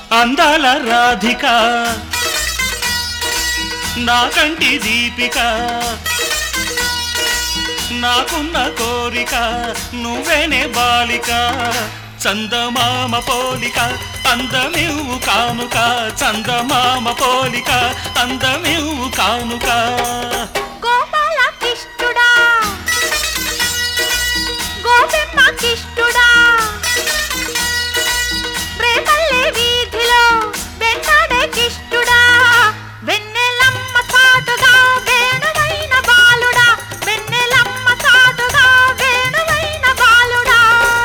అందాల రాధిక నా కంటి దీపిక నాకున్న కోరిక నువ్వేనే బాలిక చందమామ పోలిక అందమివ్వు కానుక చందమామ పోలిక అందమివ్వు కానుక గోపాల కిష్టుడా గోపెమ్మ కిష్టుడా రేపల్లె వీధిలో వెంటాడే కిష్టుడా వెన్నెలమ్మ చాటుగా వేణువైన బాలుడా వెన్నెలమ్మ చాటుగా వేణువైన బాలుడా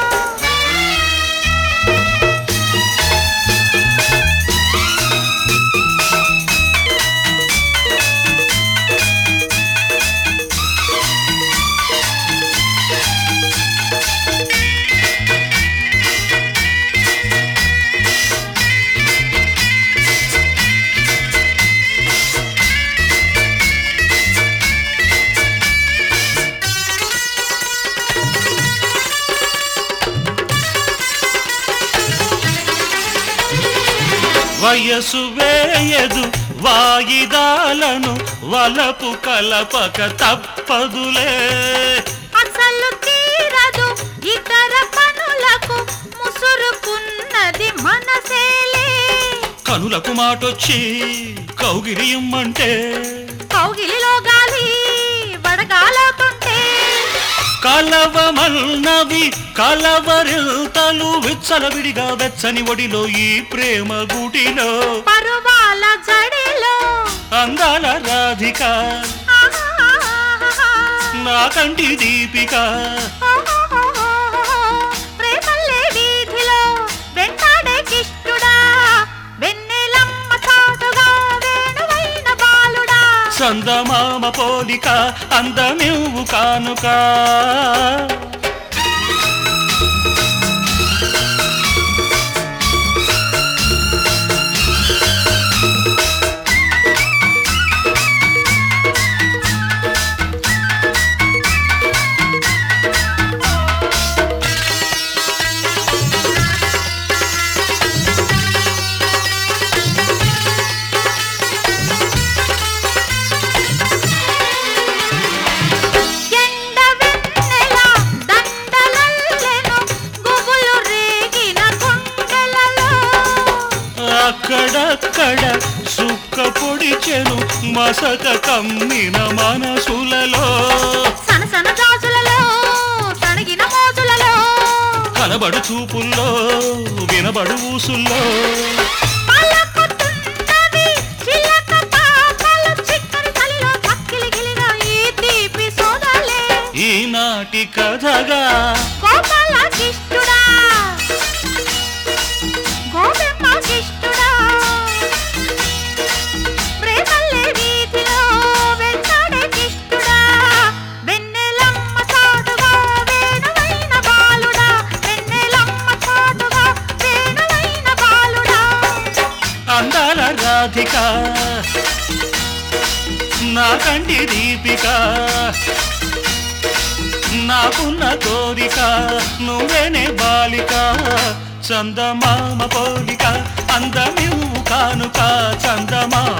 వయసు వేయదు వాయిదాలను వలపు కలపక తప్పదులే అసలు తీరదు ఇతర పనులకు ముసురుకున్నది మనసేలే కనులకు మాటొచ్చి కౌగిలియమ్మంటే కౌగిలిలో గాలి వడగాలవుతుంటే కలవమన్నవి కలవరితలు విచ్చలవిడిగా వెచ్చని ఒడిలో ఈ ప్రేమ గుడిలో పరువాల జడిలో అందాల రాధిక నా కంటి దీపిక రేపల్లె వీధిలో వెంటాడే కిష్టుడా వెన్నెలమ్మ చాటుగా వేణువైన బాలుడా చందమామ పోలిక అందమివ్వు కానుక అక్కడక్కడ సుక్క పొడిచెను మసక కమ్మిన మనసులలో సనసన గాజులలో సణగిన మోజులలో కనబడు చూపుల్లో వినబడు ఊసుల్లో పలకుతున్నవి చిలక పాపలు చిక్కని చలిలో చక్కిలిగిలిన ఈ తీపి సోదలే ఈనాటి కథగా గోపాల కిష్టుడా గోపెమ్మ కిష్టుడా రేపల్లె వీధిలో వెంటాడే కిష్టుడా వెన్నెలమ్మ చాటుగా వేణువైన బాలుడా వెన్నెలమ్మ చాటుగా వేణువైన బాలుడా అందాల రాధిక నా కంటి దీపిక నాకున్న కోరిక నువ్వేనే బాలిక చందమామ పోలిక అందమివ్వు కానుక చందమామ